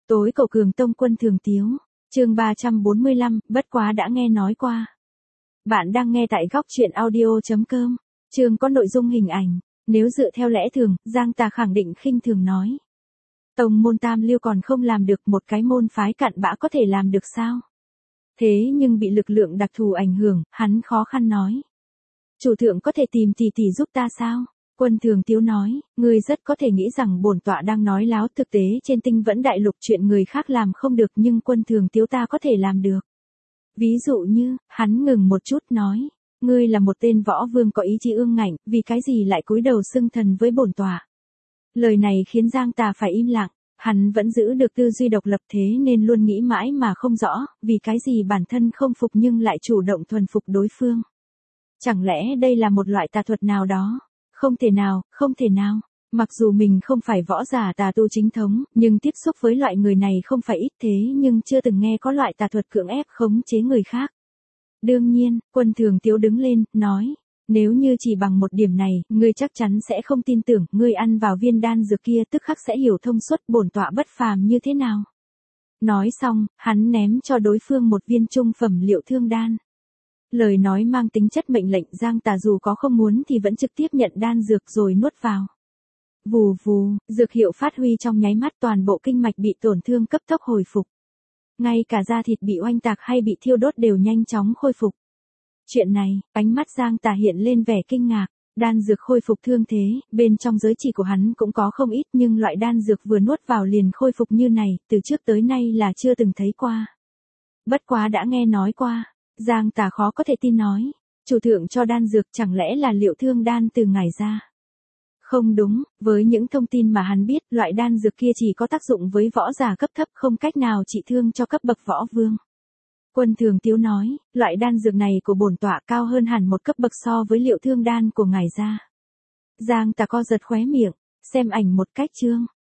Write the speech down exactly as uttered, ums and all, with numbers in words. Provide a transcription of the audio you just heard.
Tối cầu cường tông Quân Thường Tiếu, chương ba trăm bốn mươi lăm, bất quá đã nghe nói qua. Bạn đang nghe tại góc truyện audio chấm com, chương có nội dung hình ảnh, nếu dựa theo lẽ thường, Giang Tà khẳng định khinh thường nói. Tông môn tam lưu còn không làm được, một cái môn phái cặn bã có thể làm được sao? Thế nhưng bị lực lượng đặc thù ảnh hưởng, hắn khó khăn nói. Chủ thượng có thể tìm tỷ tỷ giúp ta sao? Quân Thường Tiếu nói, ngươi rất có thể nghĩ rằng bổn tọa đang nói láo, thực tế trên tinh vẫn đại lục chuyện người khác làm không được nhưng Quân Thường Tiếu ta có thể làm được. Ví dụ như, hắn ngừng một chút nói, ngươi là một tên võ vương có ý chí ương ngạnh, vì cái gì lại cúi đầu xưng thần với bổn tọa. Lời này khiến Giang Tà phải im lặng, hắn vẫn giữ được tư duy độc lập thế nên luôn nghĩ mãi mà không rõ, vì cái gì bản thân không phục nhưng lại chủ động thuần phục đối phương. Chẳng lẽ đây là một loại tà thuật nào đó? Không thể nào, không thể nào. Mặc dù mình không phải võ giả tà tu chính thống, nhưng tiếp xúc với loại người này không phải ít thế nhưng chưa từng nghe có loại tà thuật cưỡng ép khống chế người khác. Đương nhiên, Quân Thường Tiếu đứng lên, nói, nếu như chỉ bằng một điểm này, ngươi chắc chắn sẽ không tin tưởng, ngươi ăn vào viên đan dược kia tức khắc sẽ hiểu thông suốt bổn tọa bất phàm như thế nào. Nói xong, hắn ném cho đối phương một viên trung phẩm liệu thương đan. Lời nói mang tính chất mệnh lệnh, Giang Tà dù có không muốn thì vẫn trực tiếp nhận đan dược rồi nuốt vào. Vù vù, dược hiệu phát huy trong nháy mắt, toàn bộ kinh mạch bị tổn thương cấp tốc hồi phục. Ngay cả da thịt bị oanh tạc hay bị thiêu đốt đều nhanh chóng khôi phục. Chuyện này, ánh mắt Giang Tà hiện lên vẻ kinh ngạc, đan dược khôi phục thương thế, bên trong giới chỉ của hắn cũng có không ít nhưng loại đan dược vừa nuốt vào liền khôi phục như này, từ trước tới nay là chưa từng thấy qua. Bất quá đã nghe nói qua. Giang Tà khó có thể tin nói, chủ thượng cho đan dược chẳng lẽ là liệu thương đan từ ngài ra? Không đúng, với những thông tin mà hắn biết, loại đan dược kia chỉ có tác dụng với võ giả cấp thấp, không cách nào trị thương cho cấp bậc võ vương. Quân Thường Tiếu nói, loại đan dược này của bổn tọa cao hơn hẳn một cấp bậc so với liệu thương đan của ngài ra. Giang Tà co giật khóe miệng, xem ảnh một cách chương.